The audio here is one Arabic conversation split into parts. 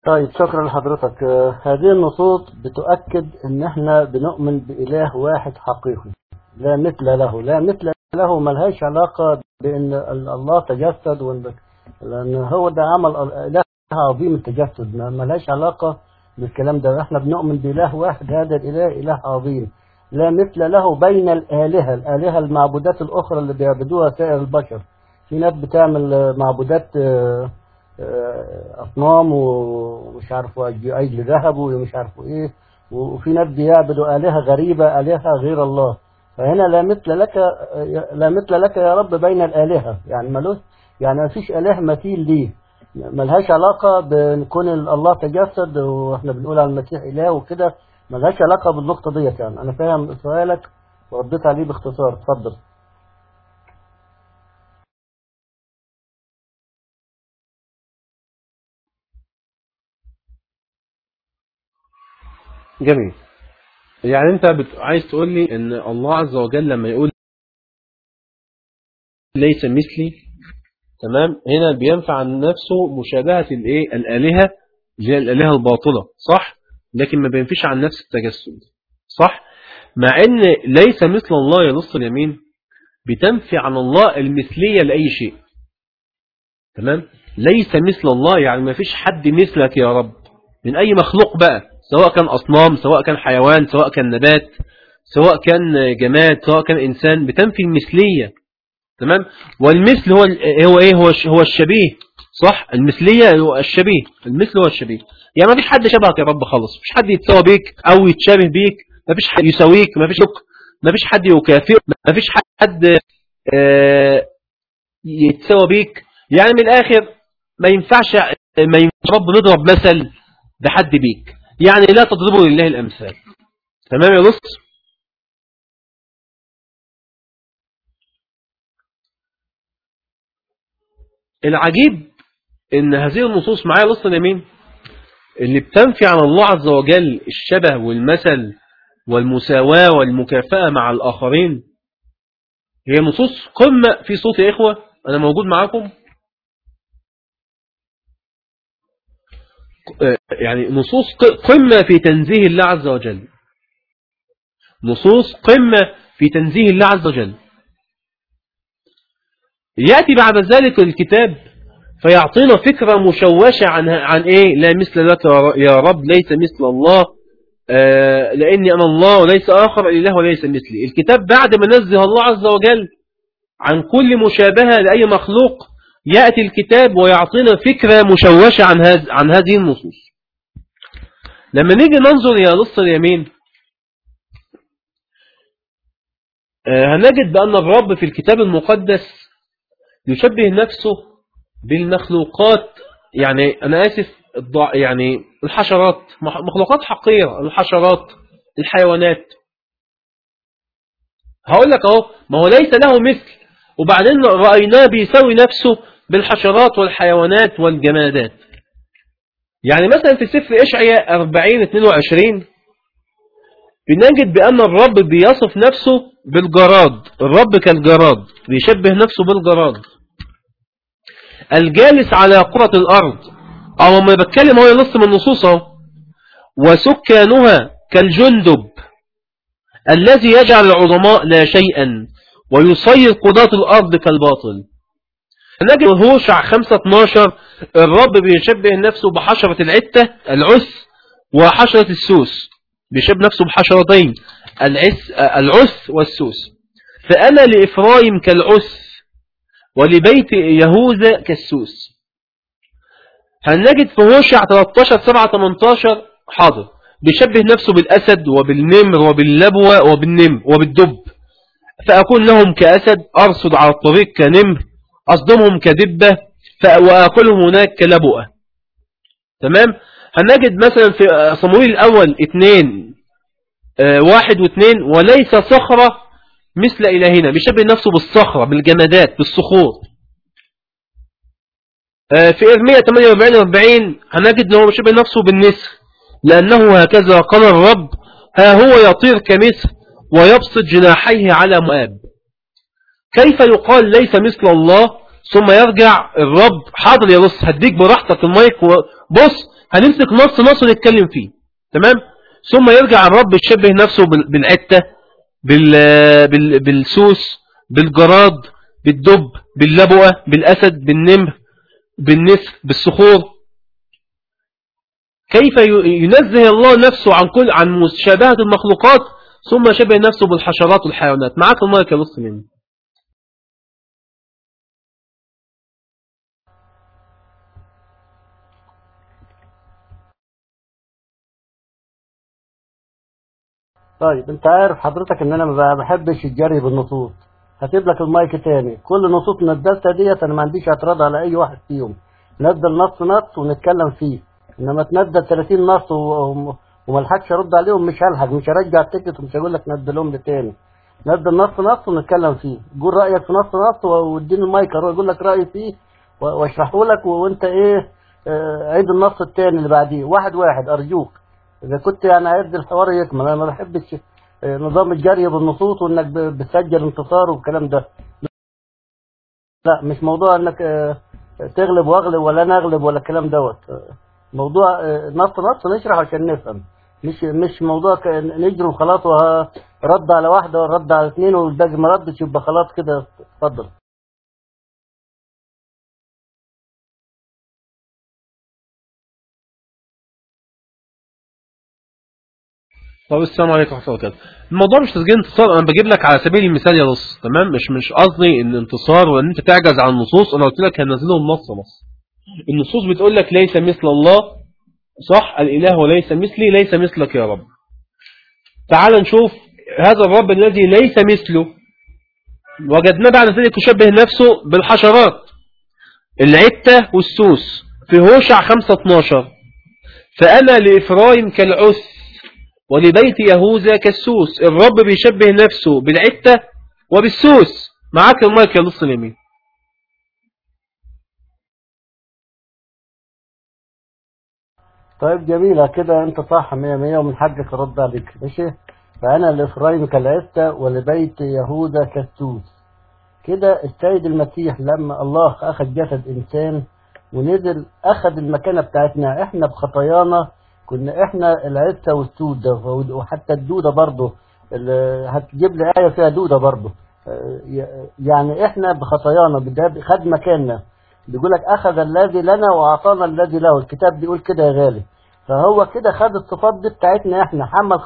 طيب شكرا لحضرتك. هذه النصوص بتؤكد ان احنا بنؤمن بإله واحد حقيقي لا مثل له، لا مثل له، ملهاش علاقة بان الله تجسد لان هو ده عمل إله عظيم التجسد، ملهاش علاقة بالكلام ده. احنا بنؤمن بإله واحد، هذا الإله إله عظيم لا مثل له بين الآلهة المعبودات الأخرى اللي بيعبدوها سائر البشر. في ناس بتعمل معبودات أصنام ومش عارف عجل ذهب ومش عارف إيه، وفي ناس بيعبدوا آلهة غريبة، آلهة غير الله. فهنا لا مثل لك، لا مثل لك يا رب بين الآلهة، يعني ملوش، يعني ما فيش إله مثيل ليه، ملهاش علاقة بكون الله تجسد واحنا بنقول على المسيح إله وكده، ملهاش علاقة بالنقطة ديت. يعني أنا فاهم سؤالك ورديت عليه باختصار. اتفضل. جميل. يعني انت عايز تقول لي ان الله عز وجل لما يقول ليس مثلي، تمام، هنا بينفع عن نفسه مشابهة الايه الآلهة اللي هي الآلهة الباطلة، صح؟ لكن ما بينفيش عن نفس التجسد، صح؟ مع ان ليس مثل الله يا نص اليمين بتنفي عن الله المثلية لأي شيء، تمام؟ ليس مثل الله يعني ما فيش حد مثلك يا رب من أي مخلوق بقى، سواء كان أصنام، سواء كان حيوان، سواء كان نبات، سواء كان جماد، سواء كان إنسان، بتنفي المثلية، تمام. والمثل هو إيه؟ هو الشبيه، صح؟ المثلية هو الشبيه، المثل هو الشبيه. يعني ما فيش حد شبهك يا رب خالص، ما فيش حد يتساوى بيك أو يتشابه بيك، ما فيش حد يساويك، ما فيش حد يكافئك، ما فيش حد آه، يتساوى بيك. يعني من الآخر ما ينفعش رب نضرب مثل بحد بيك، يعني لا تضربوا لله الأمثال، تمام يا نص. العجيب ان هذه النصوص معايا لص اليمين اللي بتنفي عن الله عز وجل الشبه والمثل والمساواة والمكافأة مع الآخرين، هي نصوص قمة في صوت يا إخوة. أنا موجود معاكم. يعني نصوص قمة في تنزيه الله عز وجل، نصوص قمة في تنزيه الله عز وجل. يأتي بعد ذلك الكتاب فيعطينا فكرة مشوشة عن إيه؟ لا مثل لك يا رب، ليس مثل الله، لأني أنا الله وليس آخر إله وليس مثلي. الكتاب بعد ما نزه الله عز وجل عن كل مشابهة لأي مخلوق، يأتي الكتاب ويعطينا فكرة مشوشة عن هذه النصوص. لما نيجي ننظر يا لص اليمين، هنجد بأن الرب في الكتاب المقدس يشبه نفسه بالمخلوقات. يعني أنا آسف، يعني الحشرات، مخلوقات حقيرة، الحشرات، الحيوانات. هقول لك اهو، ما هو ليس له مثل، وبعدين رأيناه بيساوي نفسه بالحشرات والحيوانات والجمادات. يعني مثلا في سفر إشعياء 40:22 بنجد بأن الرب بيصف نفسه بالجراد، الرب كالجراد، بيشبه نفسه بالجراد الجالس على قرة الأرض، أو ما بتكلم هو ينص من النصوص اهو، وسكانها كالجندب الذي يجعل العظماء لا شيئا ويصير قضاة الأرض كالباطل. نجد هوشع 5:12 الرب بيشبه نفسه بحشرة العس وحشرة السوس، بيشبه نفسه بحشرتين، العس والسوس. فأنا لإفرايم كالعس ولبيت يهوذا كالسوس. هنجد في هوشع 13:7-18 حاضر بيشبه نفسه بالأسد وبالنمر وباللبوة وبالدب. فأكون لهم كأسد، أرصد على الطريق كنمر، أصدمهم كدبة، وأكلهم هناك كلبؤة. تمام. هنجد مثلا في صموئيل الأول 2:1-2 وليس صخرة مثل إلهنا، بيشبه نفسه بالصخرة، بالجمادات، بالصخور. في إرميا 48:40 هنجد أنه بيشبه نفسه بالنسر، لأنه هكذا قال الرب، ها هو يطير كمثل ويبسط جناحيه على مؤاب. كيف يقال ليس مثل الله ثم يرجع الرب؟ حاضر يا بص، هديك براحتك المايك، وبص هنمسك نص ونتكلم فيه. تمام. ثم يرجع الرب يشبه نفسه بالعتة، بالسوس، بالجراد، بالدب، باللبؤة، بالأسد، بالنمر، بالنسر، بالصخور. كيف ينزه الله نفسه عن مشابهة المخلوقات، ثم يشبه نفسه بالحشرات والحيوانات. معاك المايك يا لص مني. طيب انت عارف حضرتك ان انا ما بحبش الجري بالنصوص. هسيب لك المايك تاني. كل نصوص نزلتها ديت انا ما عنديش اعتراض على اي واحد فيهم. نزل نص ونتكلم فيه. انما تنزل 30 نص وما الحقش ارد عليهم، مش هلحق، مش هرجع التيكت ومش هقول لك نزلهم لي تاني. نزل نص ونتكلم فيه. قول رايك في نص واديني المايك اقول لك رايي فيه واشرحه لك وانت ايه. عيد النص التاني اللي بعديه واحد ارجوك. إذا كنت يعني عايز الحوار يكمل. أنا ما بحبش نظام الجري بالنصوص وإنك بتسجل انتصار والكلام ده. لا، مش موضوع إنك تغلب وأغلب ولا نغلب ولا الكلام دوت. موضوع نص نشرح عشان نفهم. مش موضوع نجري وخلاص ورد على واحدة ورد على اثنين والباقي ما ردش يبقى خلاص كده. اتفضل. طب السلام عليكم ورحمة الله وبركاته. الموضوع مش تسجيل انتصار، انا بجيب لك على سبيل المثال يا لص. تمام. مش قصدي ان انتصار وان انت تعجز عن النصوص. انا قلت لك هنزلهم نص. النصوص بتقول لك ليس مثل الله، صح؟ الاله وليس مثلي، ليس مثلك يا رب. تعال نشوف هذا الرب الذي ليس مثله. وجدناه بعد ذلك يشبه نفسه بالحشرات، العتة والسوس، في هوشع 5:12. فأنا لإفرايم كالعس ولبيت يهوذا كالسوس. الرب بيشبه نفسه بالعتة وبالسوس. معاك المايك يا لص اليمين. طيب جميلة كده، انت صح 100 ومن حقك ارد عليك. ماشي. فأنا لإفرايم كالعتة ولبيت يهوذا كالسوس. كده السيد المسيح لما الله أخذ جسد إنسان ونزل أخذ المكانة بتاعتنا إحنا بخطايانا. كنا إحنا العتة والسود وحتى الدودة برضه. هتجيب لي آية فيها دودة برضه. يعني إحنا بخطايانا خد مكاننا. بيقول لك أخذ الذي لنا وأعطانا الذي له. الكتاب بيقول كده يا غالي. فهو كده خد الصفات دي بتاعتنا إحنا. حمل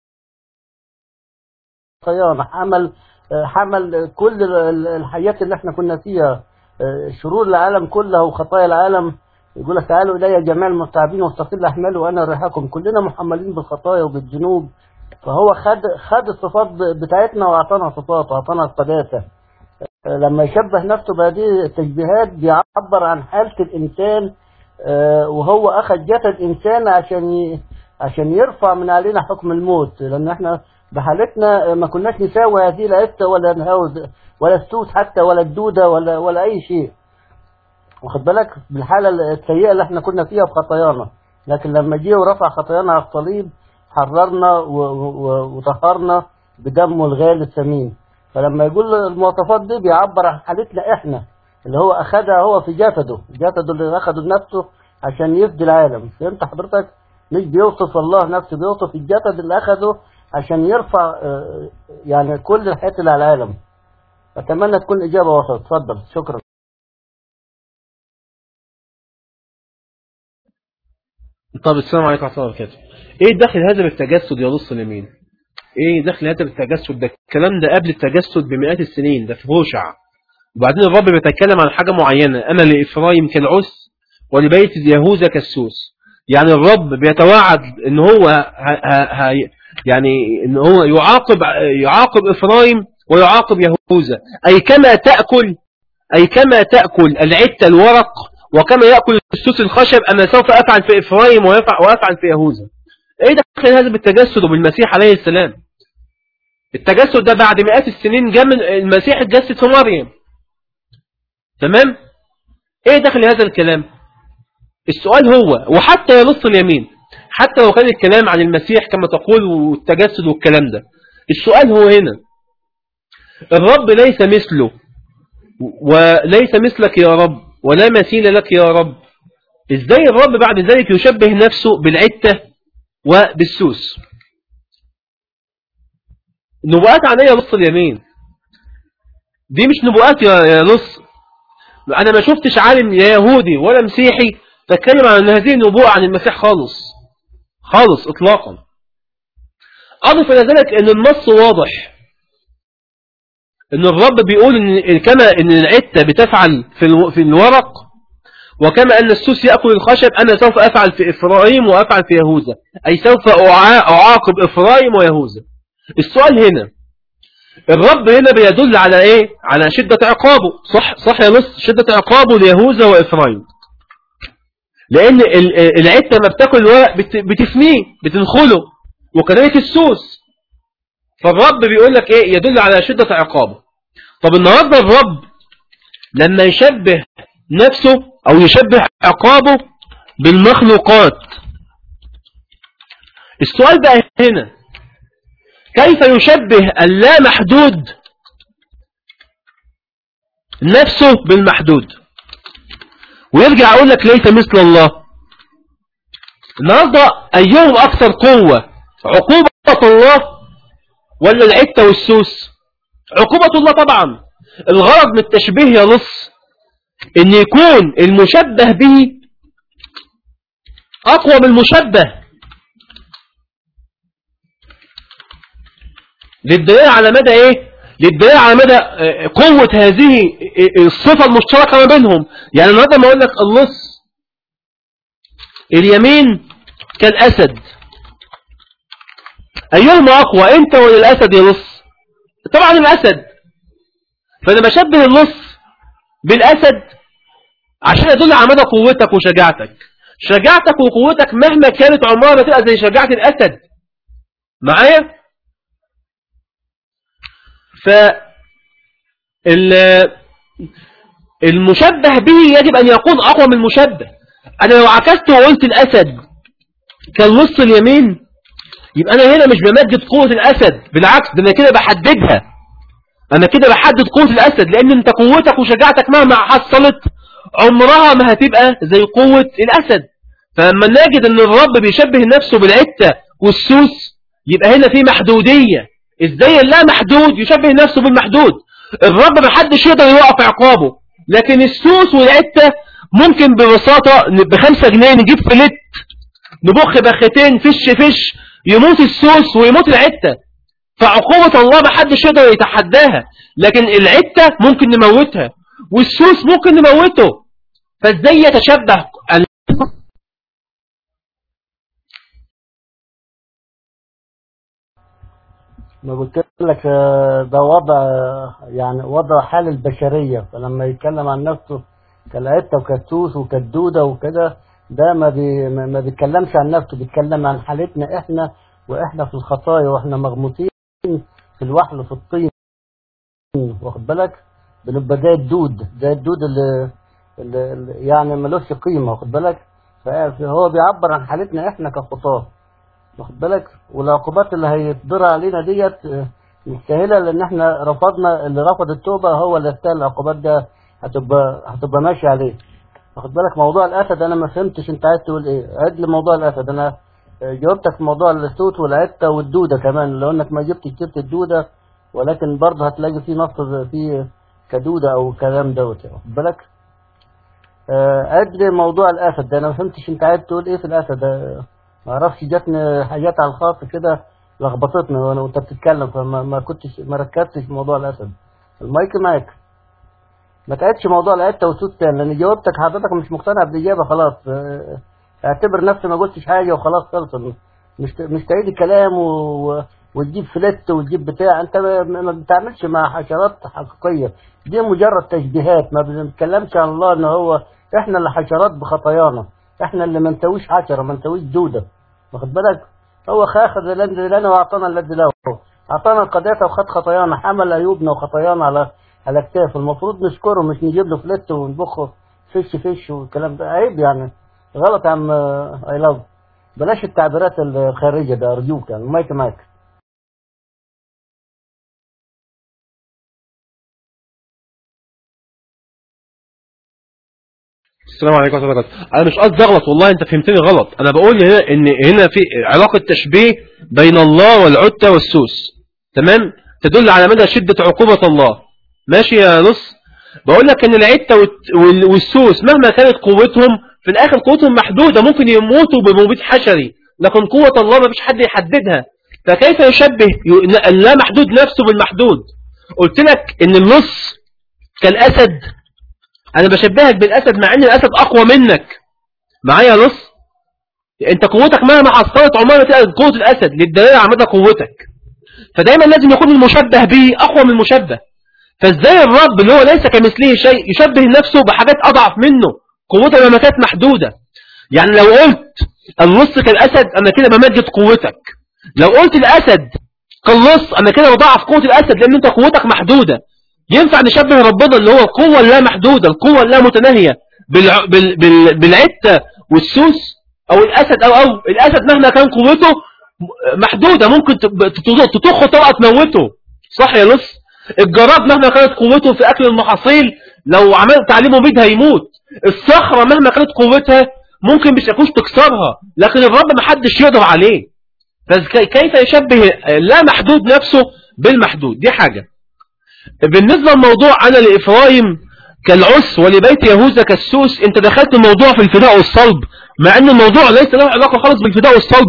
خطايانا، حمل كل الحياة اللي احنا كنا فيها، شرور العالم كلها وخطايا العالم. يقول لك تعالوا إلي جميع المتعبين واستقل أحمال وأنا أريحكم. كلنا محملين بالخطايا وبالذنوب. فهو خد الصفات بتاعتنا وأعطانا صفات وأعطانا القداسة. لما يشبه نفسه بهذه التشبيهات بيعبر عن حالة الإنسان. وهو أخذ جسد إنسان عشان يرفع من علينا حكم الموت. لأن احنا بحالتنا ما كناش نساوي هذه العتة ولا الهوز ولا السوس حتى ولا الدودة ولا أي شيء. واخد بالك بالحالة السيئة اللي احنا كنا فيها بخطايانا. لكن لما جه ورفع خطايانا على الصليب حررنا وطهرنا بدمه الغالي الثمين. فلما يقول المواصفات دي بيعبر عن حالتنا احنا اللي هو أخذها هو في جسده اللي أخذه بنفسه عشان يفدي العالم. فهمت حضرتك؟ مش بيوصف الله نفسه، بيوصف الجسد اللي أخذه عشان يرفع يعني كل الحياة اللي على العالم. أتمنى تكون إجابة وسط. اتفضل. شكرا. طب السلام عليكم ورحمة الله وبركاته. ايه دخل هذا بالتجسد يا لص اليمين؟ ايه دخل هذا بالتجسد؟ ده الكلام ده قبل التجسد بمئات السنين، ده في هوشع. وبعدين الرب بيتكلم عن حاجة معينة. أنا لإفرايم كالعس ولبيت يهوذا كالسوس. يعني الرب بيتوعد إن هو يعني إن هو يعاقب إفرايم ويعاقب يهوذا. أي كما تأكل العتة الورق وكما يأكل السوس الخشب، أنا سوف أفعل في إفرايم وأفعل في يهوذا. إيه دخل هذا بالتجسد وبالمسيح عليه السلام؟ التجسد ده بعد مئات السنين جاء من المسيح اتجسد في مريم. تمام. ايه دخل هذا الكلام؟ السؤال هو، وحتى يلص اليمين، حتى لو كان الكلام عن المسيح كما تقول والتجسد والكلام ده، السؤال هو هنا الرب ليس مثله وليس مثلك يا رب ولا مثيل لك يا رب. ازاي الرب بعد ذلك يشبه نفسه بالعتة وبالسوس؟ نبوءات عن ايه يا لص اليمين؟ دي مش نبوءات يا لص. انا ما شفتش عالم يا يهودي ولا مسيحي تتكلم عن هذه النبوءة عن المسيح خالص خالص اطلاقا. اضف الى ذلك ان النص واضح ان الرب بيقول ان كما ان العتة بتفعل في الورق وكما ان السوس يأكل الخشب انا سوف افعل في افرايم وافعل في يهوذا، اي سوف اعاقب افرايم ويهوذا. السؤال هنا، الرب هنا بيدل على ايه؟ على شدة عقابه، صح يا لص، شدة عقابه ليهوذا وافرايم، لان العتة ما بتاكل الورق بتفنيه بتنخله، وكذلك السوس. فالرب بيقول لك ايه؟ يدل على شدة عقابه. طب النهارده الرب لما يشبه نفسه او يشبه عقابه بالمخلوقات، السؤال بقى هنا، كيف يشبه اللامحدود نفسه بالمحدود؟ ويرجع يقول لك ليس مثل الله. النهارده ايهم اكثر قوة، عقوبة الله ولا العتة والسوس؟ عقوبة الله طبعا. الغرض من التشبيه يا لص ان يكون المشبه به اقوى من المشبه، للدلالة على مدى ايه؟ للدلالة على مدى قوة هذه الصفة المشتركة ما بينهم. يعني النهارده ما اقول لك اللص اليمين كالاسد، ايهما اقوى، انت ولا الاسد يا لص؟ طبعا الاسد. فانا بشبه اللص بالاسد عشان يدل على مدى قوتك وشجاعتك. شجاعتك وقوتك مهما كانت عمرها ما تبقى زي شجاعة الاسد. معايا؟ ف المشبه به يجب ان يكون اقوى من المشبه. انا لو عكست وقلت الاسد كالنص اليمين، يبقى انا هنا مش بمجد قوة الاسد، بالعكس ده انا كده بحددها. انا كده بحدد قوة الاسد، لان انت قوتك وشجاعتك مهما حصلت عمرها ما هتبقى زي قوة الاسد. فلما نجد ان الرب بيشبه نفسه بالعتة والسوس، يبقى هنا في محدودية. ازاي اللا محدود يشبه نفسه بالمحدود؟ الرب ما حدش يقدر يوقف عقابه، لكن السوس والعتة ممكن ببساطة ب5 جنيه نجيب فلت، نبخ بختين فش يموت السوس ويموت العتة. فعقوبة الله ما حدش يقدر يتحداها، لكن العتة ممكن نموتها والسوس ممكن نموته. فازاي يتشبه ما قلت لك ده وضع، يعني وضع حال البشرية. فلما يتكلم عن نفسه كالعتة وكالسوس وكالدودة وكده، ده ما بيتكلمش عن نفسه، بيتكلم عن حالتنا احنا، واحنا في الخطايا واحنا مغموسين في الوحل وفي الطين، واخد بالك؟ بنبقى زي الدود، زي الدود اللي يعني ملوش قيمة، واخد بالك؟ فهو بيعبر عن حالتنا احنا كخطاة، واخد بالك؟ والعقوبات اللي هيتضر علينا ديت مستاهله، لان احنا رفضنا. اللي رفض التوبه هو اللي يستاهل العقوبات، ده هتبقى ماشي عليه، واخد بالك؟ موضوع الاسد انا ما فهمتش انت عايز تقول ايه. عد لي موضوع الاسد. انا جاوبتك في موضوع السوت والعته والدوده كمان، لو انك ما جبتش سيره الدوده، ولكن برضه هتلاقي في نص في كدوده او كلام دوت، واخد بالك؟ عد لي موضوع الاسد ده، انا ما فهمتش انت عايز تقول ايه في الاسد. ما اعرفش، جاتني حاجات على الخاص كده لخبطتني وانا وانت بتتكلم، فما ما ركزتش في موضوع الاسد. المايك معاك. ما تعيدش موضوع العته والسوس تاني، لان جاوبتك حضرتك مش مقتنع بالاجابه، خلاص. اعتبر نفسي ما قلتش حاجه وخلاص، خلص. مش تعيد الكلام وتجيب فلت وتجيب بتاع. انت ما بتعملش مع حشرات حقيقيه، دي مجرد تشبيهات. ما بنتكلمش عن الله ان هو احنا اللي حشرات بخطايانا، احنا اللي ما نسويش حشره، ما نسويش دوده، واخد بالك؟ هو اخذ الذي لنا واعطانا الذي له، اعطانا القضيه وخد خطايانا، حمل عيوبنا وخطايانا على اكتافه. المفروض نشكره، مش نجيب له فلت ونبخه فش والكلام ده. عيب يعني، غلط يا عم. اي لاف، بلاش التعبيرات الخارجيه ده ارجوك. يعني المايك معاك. السلام عليكم ورحمة الله وبركاته. أنا مش قصدي أغلط والله، أنت فهمتني غلط. أنا بقول هنا إن هنا في علاقة تشبيه بين الله والعتة والسوس، تمام، تدل على مدى شدة عقوبة الله. ماشي يا نص؟ بقول لك إن العتة والسوس مهما كانت قوتهم في الآخر قوتهم محدودة، ممكن يموتوا بمبيد حشري، لكن قوة الله ما فيش حد يحددها. فكيف يشبه لا محدود نفسه بالمحدود؟ قلت لك إن اللص كالأسد، أنا بشبهك بالأسد مع إن الأسد أقوى منك. معايا لص؟ أنت قوتك مهما حصلت عمرها ما تلاقي قوة الأسد للدلالة على مدى قوتك. فدايما لازم يكون المشبه به أقوى من المشبه. فإزاي الرب اللي هو ليس كمثله شيء يشبه نفسه بحاجات أضعف منه قوته لما كانت محدودة؟ يعني لو قلت اللص كالأسد أنا كده بمجد قوتك، لو قلت الأسد كاللص أنا كده بضعف قوة الأسد لأن أنت قوتك محدودة. ينفع نشبه ربنا اللي هو القوة اللا محدودة، القوة اللا متناهية بالعتة والسوس أو الأسد أو الأسد مهما كان قوته محدودة، ممكن تطخه طلقة تموته، صح يا لص؟ الجراد مهما كانت قوته في أكل المحاصيل لو عملت تعليمه بيدها يموت. الصخرة مهما كانت قوتها ممكن مش يكونش تكسرها، لكن الرب محدش يقدر عليه. فكيف يشبه لا محدود نفسه بالمحدود؟ دي حاجة. بالنسبة للموضوع أنا لإفرايم كالعس ولبيت يهوذا كالسوس، انت دخلت الموضوع في الفداء والصلب، مع ان الموضوع ليس له علاقة خالص بالفداء والصلب.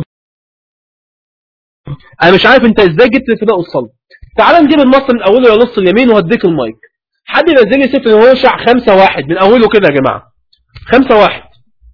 انا مش عارف انت ازاي جبت الفداء والصلب. تعال نجيب النص من اوله يا نص اليمين وهديك المايك. حد ينزل لي سفر هوشع 5:1 من اوله كده يا جماعة. 5:1.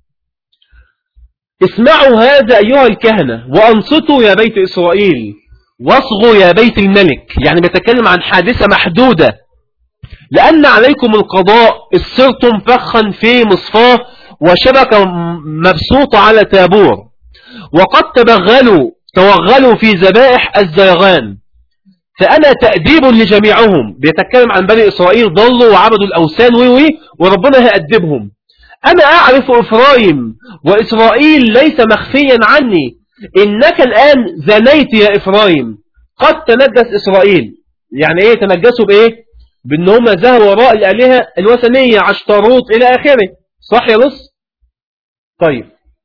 اسمعوا هذا ايها الكهنة وانصتوا يا بيت اسرائيل واصغوا يا بيت الملك. يعني بيتكلم عن حادثة محدودة. لأن عليكم القضاء إذ صرتم فخا في مصفاه وشبكة مبسوطة على تابور، وقد توغلوا في ذبائح الزيغان، فأنا تأديب لجميعهم. بيتكلم عن بني إسرائيل ضلوا وعبدوا الأوثان وربنا هيأدبهم. أنا أعرف إفرايم وإسرائيل ليس مخفيا عني، إنك الآن زنيت يا إفرايم، قد تنجس إسرائيل. يعني إيه تنجسوا بإيه؟ بأن هم ذهبوا وراء الآلهة الوثنية عشتروت إلى آخره، صح يا لص؟ طيب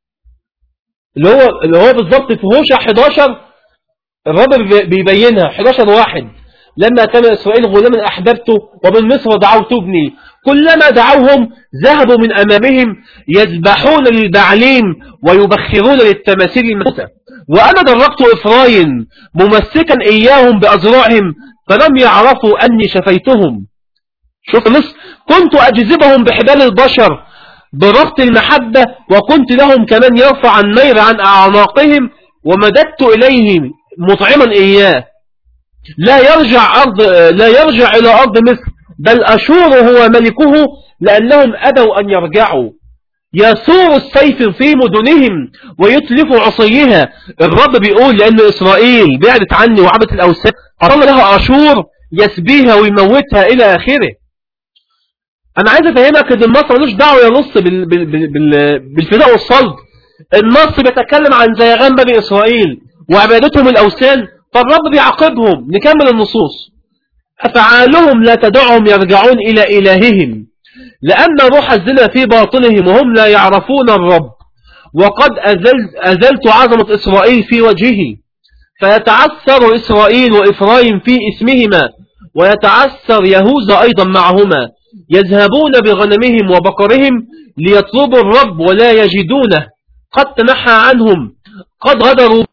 اللي هو بالضبط في هوشع 11 الرب بيبينها 11:1. لما كان إسرائيل غلاما أحببته ومن مصر دعوت ابني، كلما دعوهم ذهبوا من أمامهم يذبحون للبعليم ويبخرون للتماثيل الموتى، وأنا درقت إفرايم ممسكا إياهم بأذرعهم فلم يعرفوا أني شفيتهم. شوف نص، كنت أجذبهم بحبال البشر بربط المحبة، وكنت لهم كمان يرفع النير عن أعناقهم، ومددت إليهم مطعما إياه. لا يرجع إلى أرض مصر، بل أشور هو ملكه، لأنهم أبوا أن يرجعوا. يثور السيف في مدنهم ويتلف عصيها. الرب بيقول لأن إسرائيل بعدت عني وعبدت الأوثان، أرسل لها أشور يسبيها ويموتها إلى آخره. أنا عايز أفهمك إن النص ملوش دعوة يا نص بالفداء والصلب. النص بيتكلم عن زيغان بني إسرائيل وعبادتهم الأوثان، فالرب بيعاقبهم. نكمل النصوص. أفعالهم لا تدعهم يرجعون إلى إلههم، لأن روح الزنا في باطنهم وهم لا يعرفون الرب، وقد أزلت عظمة إسرائيل في وجهه، فيتعثر إسرائيل وإفرايم في اسمهما، ويتعثر يهوذا أيضا معهما. يذهبون بغنمهم وبقرهم ليطلبوا الرب ولا يجدونه، قد تنحى عنهم، قد غدروا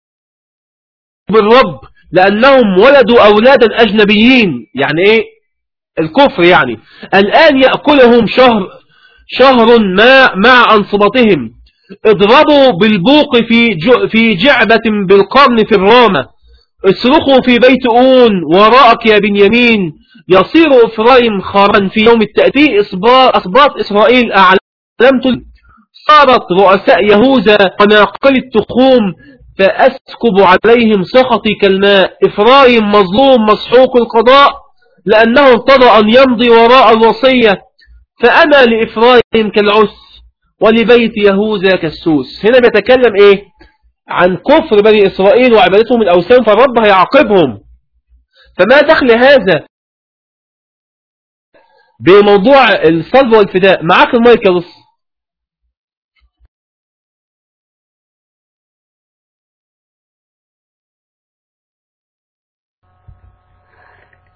بالرب لأنهم ولدوا أولادا أجنبيين. يعني إيه الكفر؟ يعني الآن يأكلهم شهر ما مع أنصبتهم. اضربوا بالبوق في جعبة بالقرن في الرامة. اصرخوا في بيت أون وراءك يا بنيامين. يصير إفرايم خارا في يوم التأتي أصباط إسرائيل أعلمت. صارت رؤساء يهوذا قناقل التخوم، فأسكب عليهم سخطي كالماء. إفرايم مظلوم مسحوق القضاء، لأنه ارتضى أن يمضي وراء الوصية. فأنا لإفرايم كالعس ولبيت يهوذا كالسوس. هنا بيتكلم إيه؟ عن كفر بني إسرائيل وعبادتهم الأوثان، فالرب هيعاقبهم. فما دخل هذا بموضوع الصلب والفداء؟ معاك المايك يا لص.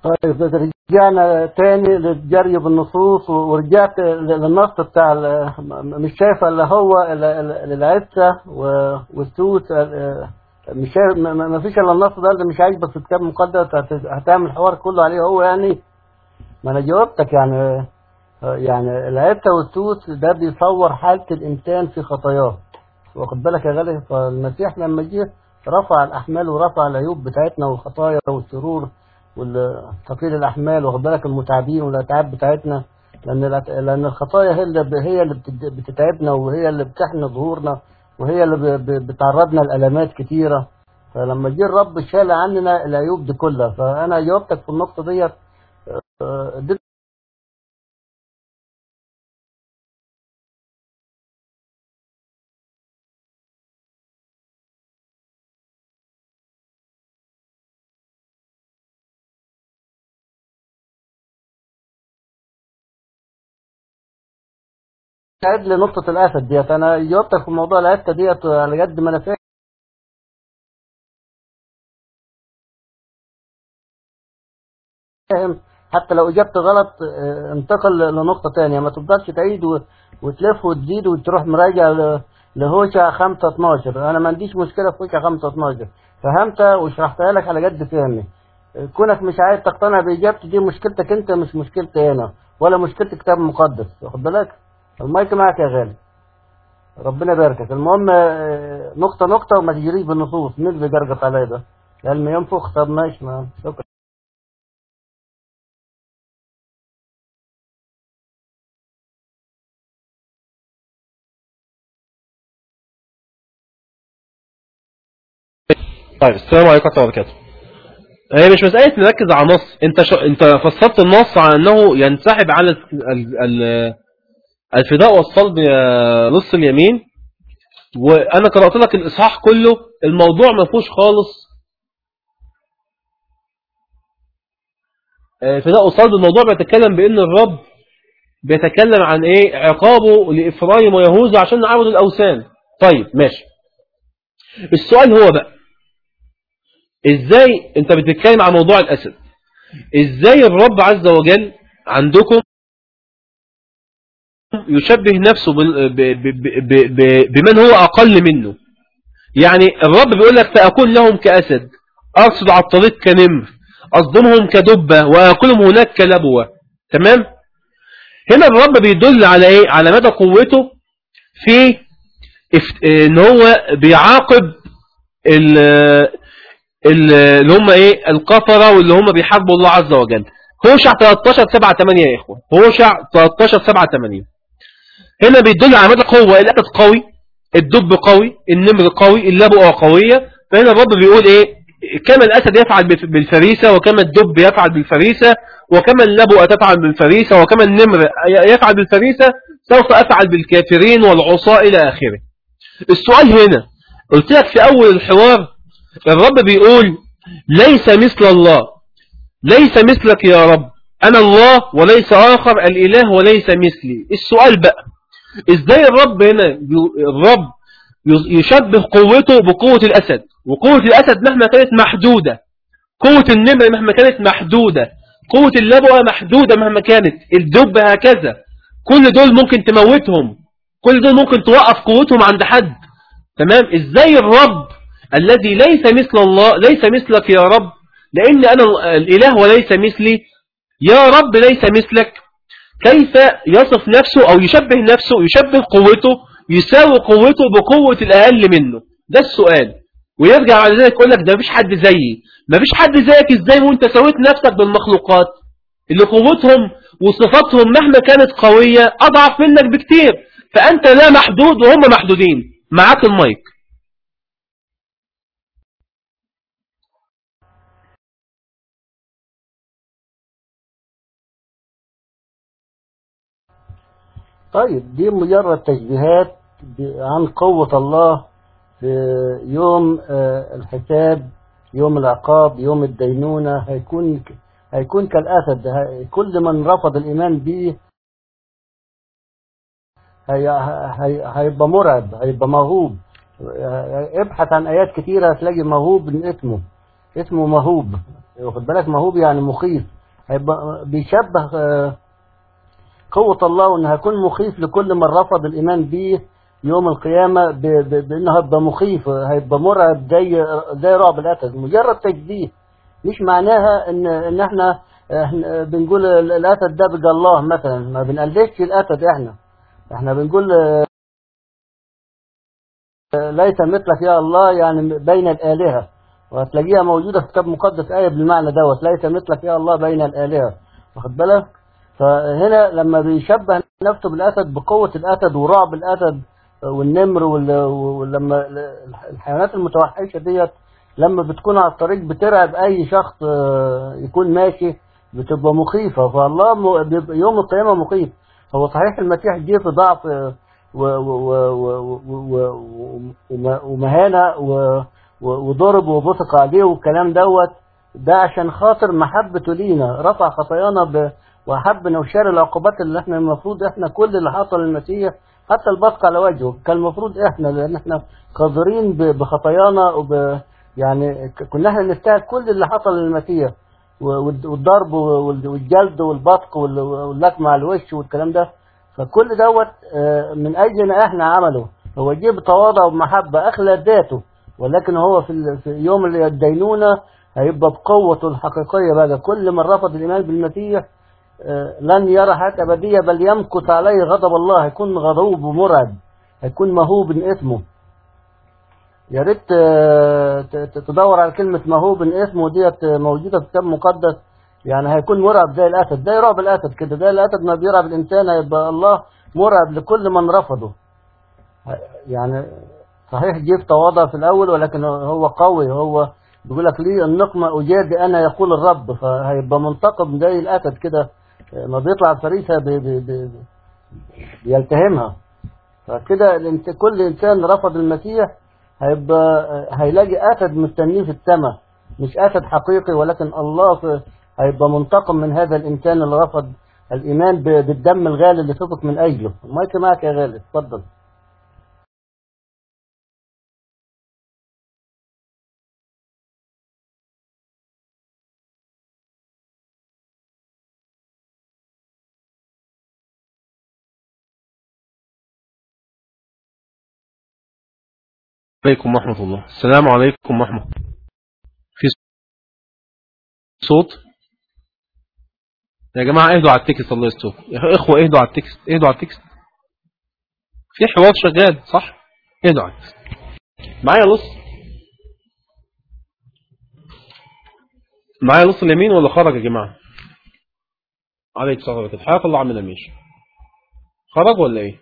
طيب رجعنا تاني للجري بالنصوص، ورجعت للنص بتاع مش شايف الا هو العتة والسوس. مش شايف، ما فيش الا النص ده اللي مش عاجبك في الكتاب المقدس، هتعمل الحوار كله عليه هو يعني. ما انا جاوبتك يعني. يعني العتة والسوس ده بيصور حالة الانسان في خطاياه، واخد بالك يا غالي. فالمسيح لما جه رفع الأحمال ورفع العيوب بتاعتنا والخطايا والشرور وثقيل الأحمال، واخد بالك، المتعبين والأتعاب بتاعتنا. لأن الخطايا هي اللي بتتعبنا، وهي اللي بتحني ظهورنا، وهي اللي بتعرضنا لألمات كتيرة. فلما جه الرب شال عننا العيوب دي كلها. فأنا جاوبتك في النقطة ديت. دي تعد لي نقطة الأسد ديت. أنا جاوبتك في موضوع العتة ديت على قد ما أنا فاهم. حتى لو إجابت غلط انتقل لنقطة تانية، ما تفضلش تعيد وتلف وتزيد وتروح مراجع لهوشع 5:12. أنا ما عنديش مشكلة في هوشع 5:12، فهمتها وشرحتها لك على قد فهمي. كونك مش عايز تقتنع بإجابتي دي مشكلتك أنت، مش مشكلتي أنا ولا مشكلة الكتاب المقدس، واخد بالك. المايك معك يا غالي، ربنا يباركك. المهم نقطة نقطة وما تجريش بالنصوص. مين اللي جرجت عليا ده؟ علم ينفخ. طب ماشي، شكرا. طيب السلام عليكم ورحمة الله وبركاته. هي مش مسألة نركز على نص، انت فسرت النص على انه ينسحب على الفداء والصلب يا نص اليمين، وانا قرأت لك الاصحاح كله. الموضوع ما فيهوش خالص فداء والصلب. الموضوع بيتكلم بان الرب بيتكلم عن ايه؟ عقابه لإفرايم ويهوذا عشان عبدوا الاوثان. طيب ماشي. السؤال هو بقى، ازاي انت بتتكلم عن موضوع الاسد؟ ازاي الرب عز وجل عندكم يشبه نفسه بمن هو أقل منه؟ يعني الرب بيقول لك فأكون لهم كأسد، أرصد على الطريق كنمر، أصدمهم كدبة، وأكلهم هناك كلبوة. تمام. هنا الرب بيدل على إيه؟ على مدى قوته في إن هو بيعاقب اللي هم إيه؟ الكفرة واللي هم بيحاربوا الله عز وجل. هوشع 13:7-8 يا إخوة. هوشع 13:7-8 هنا بيدل على مدى قوة. الأسد قوي، الدب قوي، النمر قوي، اللبؤة قوية. فهنا الرب بيقول ايه؟ كما الأسد يفعل بالفريسة، وكما الدب يفعل بالفريسة، وكما اللبؤة تفعل بالفريسة، وكما النمر يفعل بالفريسة، سوف أفعل بالكافرين والعصاة إلى آخره. السؤال هنا، قلت لك في أول الحوار، الرب بيقول ليس مثل الله، ليس مثلك يا رب، أنا الله وليس آخر، الإله وليس مثلي. السؤال بقى، ازاي الرب هنا الرب يشبه قوته بقوة الأسد؟ وقوة الأسد مهما كانت محدودة، قوة النمر مهما كانت محدودة، قوة اللبوة محدودة مهما كانت، الدب هكذا. كل دول ممكن تموتهم، كل دول ممكن توقف قوتهم عند حد. تمام. ازاي الرب الذي ليس مثل الله، ليس مثلك يا رب، لأن أنا الإله وليس مثلي، يا رب ليس مثلك، كيف يصف نفسه أو يشبه نفسه، يشبه قوته، يساوي قوته بقوة الأقل منه؟ ده السؤال. ويرجع على ذلك يقول لك ده مفيش حد زيي. مفيش حد زيك ازاي وانت سويت نفسك بالمخلوقات اللي قوتهم وصفاتهم مهما كانت قوية أضعف منك بكتير؟ فأنت لا محدود وهم محدودين. معاك المايك. طيب دي مجرد تشبيهات عن قوة الله في يوم الحساب، يوم العقاب، يوم الدينونة. هيكون كالأسد. كل من رفض الإيمان به هيبقى مرعب، هيبقى موهوب. ابحث عن آيات كتيرة هتلاقي موهوب من اسمه. اسمه مهوب، واخد بالك؟ مهوب يعني مخيف، هيبقى بيشبه قوة الله، وانه هيكون مخيف لكل من رفض الايمان به يوم القيامة، بانه هيبقى مخيف، هيبقى مرعب زي رعب الاسد. مجرد تشبيه، مش معناها ان احنا بنقول الاسد ده بقى الله مثلا، ما بنقلدش الاسد، احنا بنقول ليس مثلك يا الله، يعني بين الآلهة، وهتلاقيها موجودة في كتاب مقدس آية بالمعنى دوت، ليس مثلك يا الله بين الآلهة، واخد بالك؟ فهنا لما بيشبه نفسه بالأسد، بقوة الأسد ورعب الأسد والنمر، ولما الحيوانات المتوحشة ديت لما بتكون على الطريق بترعب أي شخص يكون ماشي، بتبقى مخيفة. فالله يوم القيامة مخيف. هو صحيح المسيح جه في ضعف ومهانة وضرب وبصق عليه والكلام دوت، ده عشان خاطر محبته لينا، رفع خطايانا وحبنا وشال العقوبات اللي احنا المفروض احنا كل اللي حصل للمسيح حتى البصق على وجهه كان المفروض احنا، لان احنا قادرين بخطايانا يعني كنا احنا نستاهل كل اللي حصل للمسيح، والضرب والجلد والبصق واللكمة على الوش والكلام ده. فكل دوت من أجلنا احنا عمله. هو جه بتواضع ومحبة أخلى ذاته، ولكن هو في يوم اللي الدينونة هيبقى بقوته الحقيقية بقى. كل من رفض الإيمان بالمسيح لن يرى حياة أبدية، بل يمكث عليه غضب الله، هيكون غضوب ومرعب، هيكون مهوب اسمه. يا ريت تدور على كلمة مهوب اسمه ديت، موجودة في كتاب مقدس. يعني هيكون مرعب زي الأسد، زي رعب الأسد كده، زي الأسد ما بيرعب الإنسان، هيبقى الله مرعب لكل من رفضه. يعني صحيح جه تواضع في الأول، ولكن هو قوي، هو بيقول لك لي النقمة أجاد أنا يقول الرب، فهيبقى منتقم زي الأسد كده، ما بيطلع الفريسة بيلتهمها. فكده كل إنسان رفض المسيح هيلاقي أسد مستنيه في السماء، مش أسد حقيقي، ولكن الله هيبقى منتقم من هذا الإنسان اللي رفض الإيمان بالدم الغالي اللي سفك من أجله. المايك معك يا غالي، اتفضل. عليكم ورحمة الله. السلام عليكم ورحمة الله. في صوت يا جماعة؟ اهدوا على التكست، الله يستر يا اخوة، اهدوا على التكست، اهدوا على التكست، في حوار شغال صح؟ اهدوا على التكست. معايا لص اليمين ولا خرج يا جماعة؟ عليك صغرة حياة الله عمنا ماشي، خرج ولا ايه؟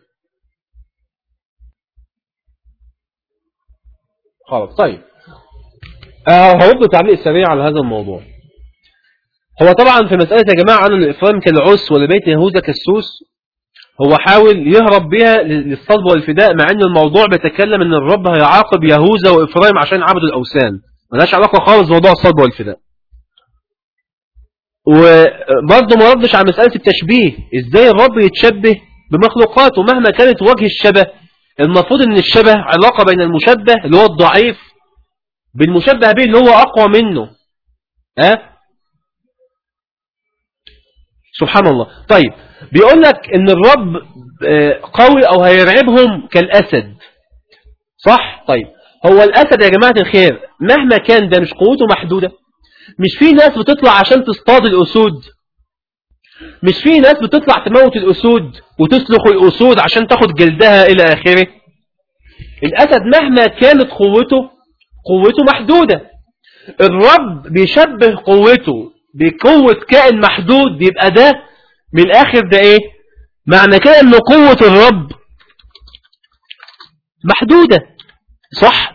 خلاص طيب. هرد تعليق سريع على هذا الموضوع. هو طبعا في مسألة يا جماعة أن الإفرام كالعس ولبيت يهوذا كالسوس، هو حاول يهرب بها للصلب والفداء، مع أن الموضوع بيتكلم أن الرب هيعاقب يهوذا وإفرايم عشان عبدوا الأوثان، ملهاش علاقة خالص بموضوع الصلب والفداء. وبرضه ما ردش على مسألة التشبيه، إزاي الرب يتشبه بمخلوقاته مهما كانت وجه الشبه. المفروض أن الشبه علاقة بين المشبه اللي هو الضعيف بالمشبه به اللي هو أقوى منه. سبحان الله. طيب بيقول لك ان الرب قوي او هيرعبهم كالاسد، صح؟ طيب هو الاسد يا جماعة الخير مهما كان ده مش قوته محدودة؟ مش في ناس بتطلع عشان تصطاد الاسود؟ مش في ناس بتطلع تموت الاسود وتسلخ الاسود عشان تاخد جلدها الى اخره؟ الاسد مهما كانت قوته محدودة. الرب بيشبه قوته بقوة كائن محدود، يبقى ده من الآخر ده إيه؟ معنى كده إن قوة الرب محدودة، صح؟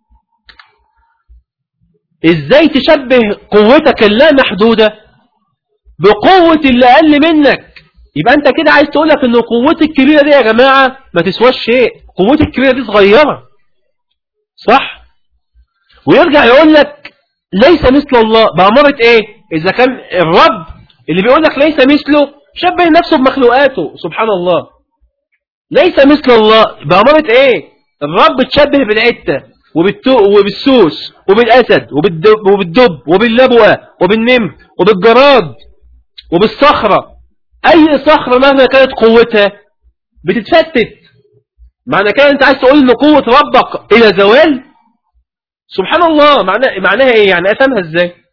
إزاي تشبه قوتك اللا محدودة بقوة اللي أقل منك؟ يبقى أنت كده عايز تقولك إن قوتي الكبيرة دي يا جماعة ما تسواش شيء، قوتي الكبيرة دي صغيرة، صح؟ ويرجع يقولك ليس مثل الله بأمارة إيه؟ إذا كان الرب اللي بيقولك ليس مثله شبه نفسه بمخلوقاته، سبحان الله. ليس مثل الله بأمارة إيه؟ الرب تشبه بالعتة، وبالسوس وبالأسد وبالدب وباللبوة وبالنمر وبالجراد وبالصخرة. أي صخرة مهما كانت قوتها بتتفتت. معنى كده أنت عايز تقول إن قوة ربك إلى زوال؟ سبحان الله. معناها إيه يعني؟ أفهمها إزاي؟